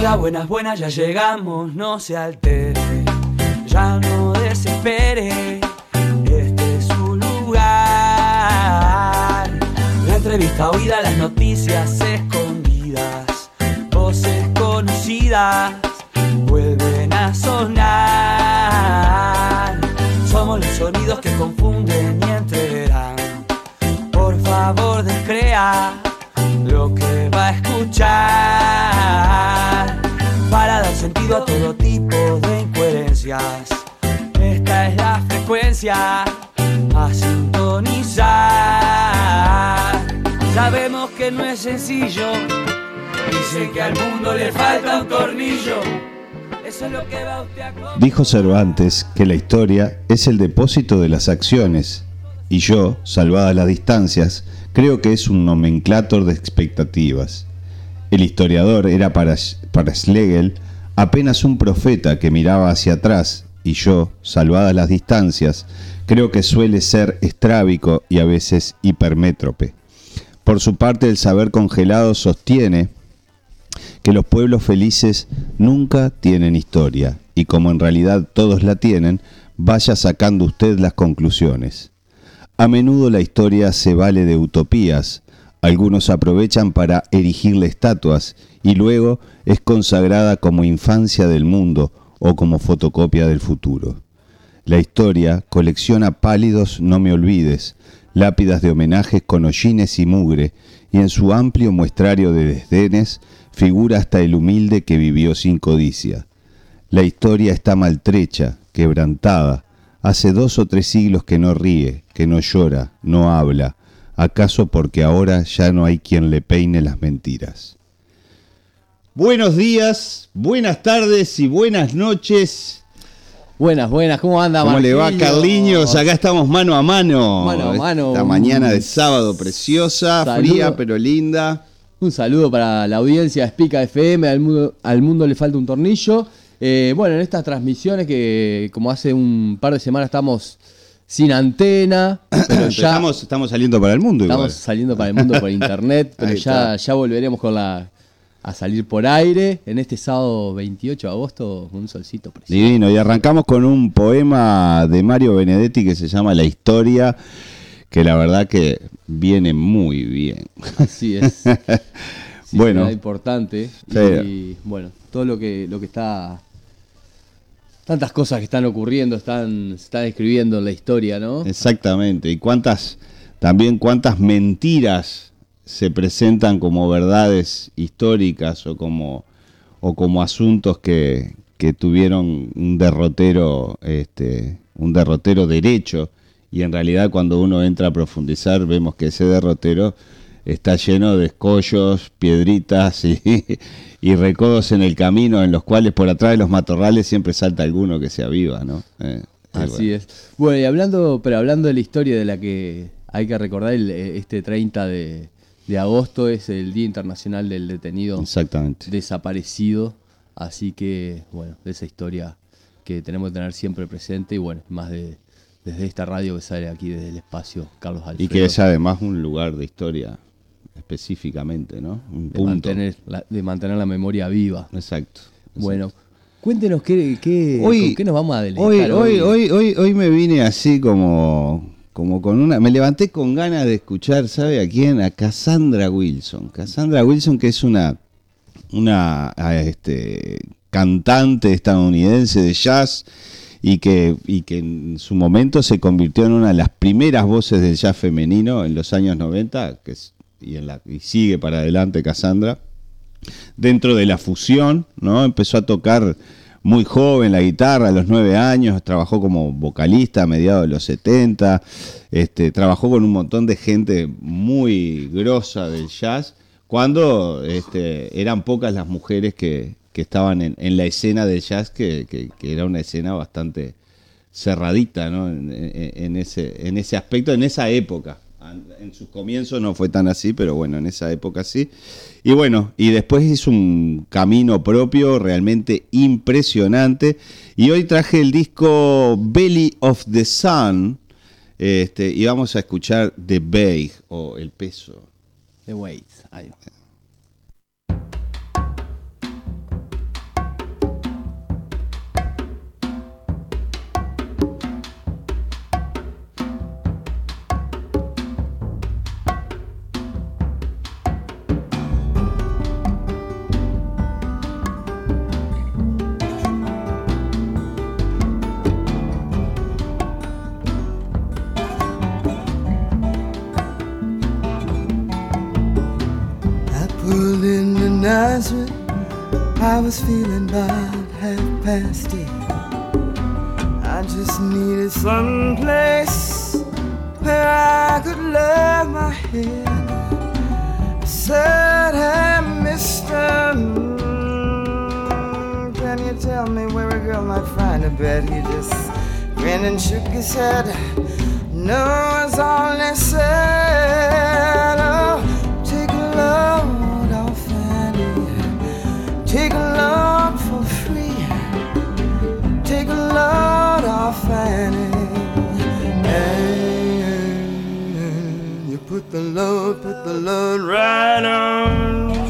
Hola, buenas, buenas, ya llegamos, no se altere, ya no desespere, este es su lugar. La entrevista oída, las noticias escondidas, voces conocidas vuelven a sonar. Somos los sonidos que confunden y entreverán. Por favor, descrea lo que va a escuchar, para dar sentido a todo tipo de incoherencias. Esta es la frecuencia a sintonizar. Sabemos que no es sencillo, dicen que al mundo le falta un tornillo. Eso es lo que va usted a comer. Dijo Cervantes que la historia es el depósito de las acciones, y yo, salvadas las distancias, creo que es un nomenclátor de expectativas. El historiador era para Schlegel apenas un profeta que miraba hacia atrás, y yo, salvadas las distancias, creo que suele ser estrábico y a veces hipermétrope. Por su parte, el saber congelado sostiene que los pueblos felices nunca tienen historia, y como en realidad todos la tienen, vaya sacando usted las conclusiones. A menudo la historia se vale de utopías, algunos aprovechan para erigirle estatuas, y luego es consagrada como infancia del mundo o como fotocopia del futuro. La historia colecciona pálidos no me olvides, lápidas de homenajes con hollines y mugre, y en su amplio muestrario de desdenes figura hasta el humilde que vivió sin codicia. La historia está maltrecha, quebrantada, hace 2 o 3 siglos que no ríe, que no llora, no habla, acaso porque ahora ya no hay quien le peine las mentiras. Buenos días, buenas tardes y buenas noches. Buenas, ¿cómo anda, ¿Cómo Marquillo? le va, Carliños? Acá estamos mano a mano. Mano a mano. Esta mañana de sábado preciosa, fría pero linda. Un saludo para la audiencia de Espica FM, al mundo le falta un tornillo. Bueno, en estas transmisiones que como hace un par de semanas estamos sin antena, pero ya estamos saliendo para el mundo. Estamos saliendo para el mundo por internet, pero ya volveremos a salir por aire en este sábado 28 de agosto con un solcito precioso. Divino, y arrancamos con un poema de Mario Benedetti que se llama La Historia, que la verdad que viene muy bien. Así es. Sí, bueno, importante. Sí. Y bueno, todo lo que está, tantas cosas que están ocurriendo, se están escribiendo en la historia, ¿no? Exactamente. Y cuántas mentiras se presentan como verdades históricas o como asuntos que tuvieron un derrotero derecho, y en realidad cuando uno entra a profundizar vemos que ese derrotero está lleno de escollos, piedritas y recodos en el camino, en los cuales por atrás de los matorrales siempre salta alguno que se aviva, ¿no? Así es. Bueno, y hablando de la historia de la que hay que recordar, este 30 de agosto es el Día Internacional del Detenido Desaparecido, así que, bueno, de esa historia que tenemos que tener siempre presente, y bueno, más desde esta radio que sale aquí desde el espacio Carlos Alfredo. Y que es además un lugar de historia específicamente, ¿no? Un punto. De mantener la memoria viva. Exacto. Bueno, cuéntenos con qué nos vamos a deleitar hoy me vine así como con me levanté con ganas de escuchar, ¿sabe a quién? A Cassandra Wilson. Cassandra Wilson, que es una cantante estadounidense de jazz y que en su momento se convirtió en una de las primeras voces del jazz femenino en los años 90, y sigue para adelante Cassandra. Dentro de la fusión, ¿no? Empezó a tocar muy joven la guitarra, a los 9 años, trabajó como vocalista a mediados de los 70, trabajó con un montón de gente muy grosa del jazz, cuando eran pocas las mujeres que estaban en la escena del jazz, que era una escena bastante cerradita, ¿no? En ese aspecto, en esa época. En sus comienzos no fue tan así, pero bueno, en esa época sí. Y bueno, y después hizo un camino propio realmente impresionante. Y hoy traje el disco Belly of the Sun, y vamos a escuchar The Weight, o El Peso. The Weight. Ahí. Nazareth, I was feeling about 8:30. I just needed some place where I could lay my head. I said, hey, mister, can you tell me where a girl might find a bed? He just grinned and shook his head. No, it's all they said. Oh, take a load off Annie. Take a load for free. Take a load off Annie. And you put the load right on me.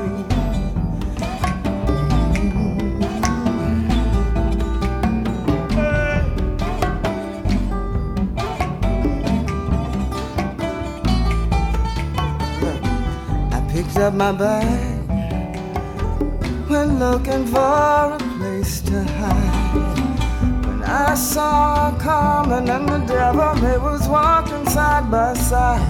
I picked up my bag, went looking for a place to hide. When I saw Carmen and the devil, they was walking side by side.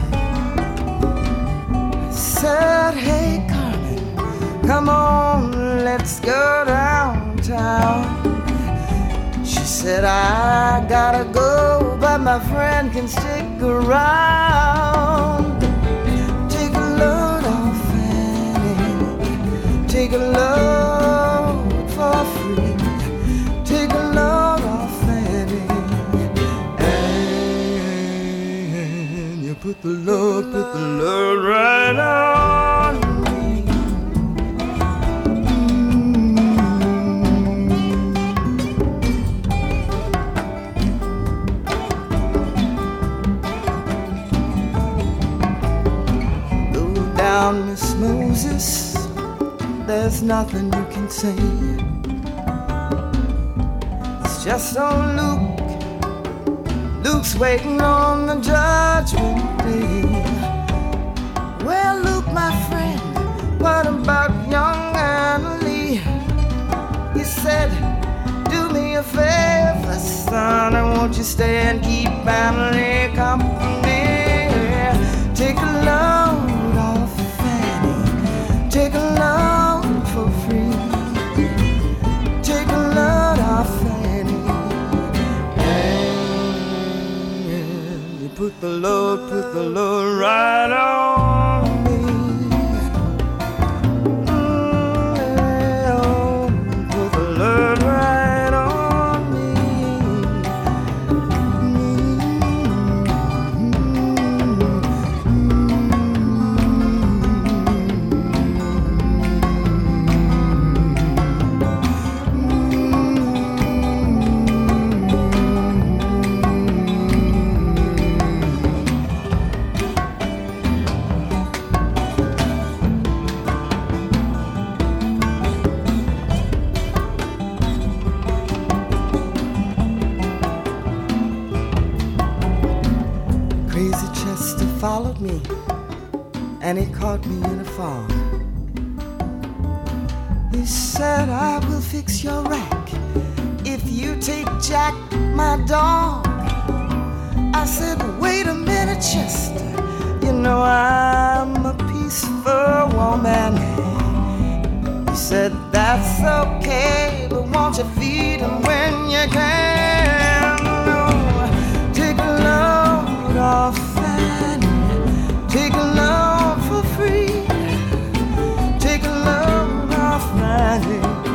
I said, hey Carmen, come on, let's go downtown. She said, I gotta go, but my friend can stick around. Take a load off Annie. Take a load for free. Take a load off Annie. And you put the load right on me. Go down, Miss Moses, there's nothing you can say. It's just old Luke. Luke's waiting on the judgment day. Well, Luke, my friend, what about young Annalie? He said, do me a favor, son, and won't you stay and keep Annalie company? Take a load off Fanny. Take a load for free. Take a load off Fanny. And you put the load right on me. Put the load right on me. Crazy Chester followed me, and he caught me in a fog. He said, I will fix your rack if you take Jack, my dog. I said, wait a minute, Chester, you know I'm a peaceful woman. He said, that's okay, but won't you feed him when you can? Oh, take a load off Fanny. Take a load for free. Take a load off Fanny.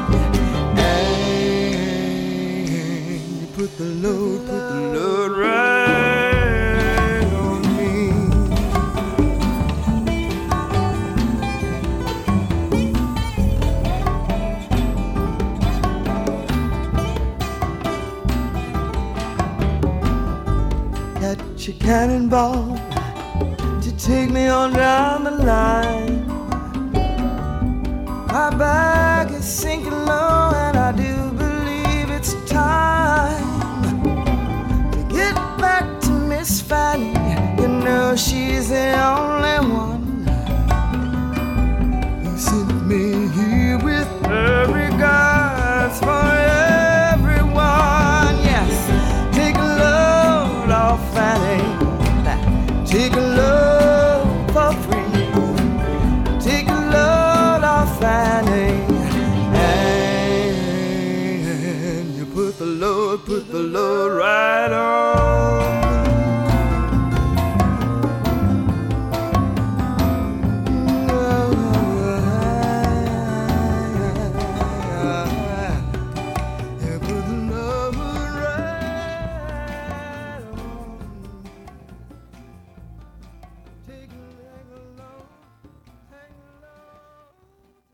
And you put the load right on me. Got your cannonball to take me on down the line. My bag is sinking low, and I do believe it's time to get back to Miss Fanny. You know she's the only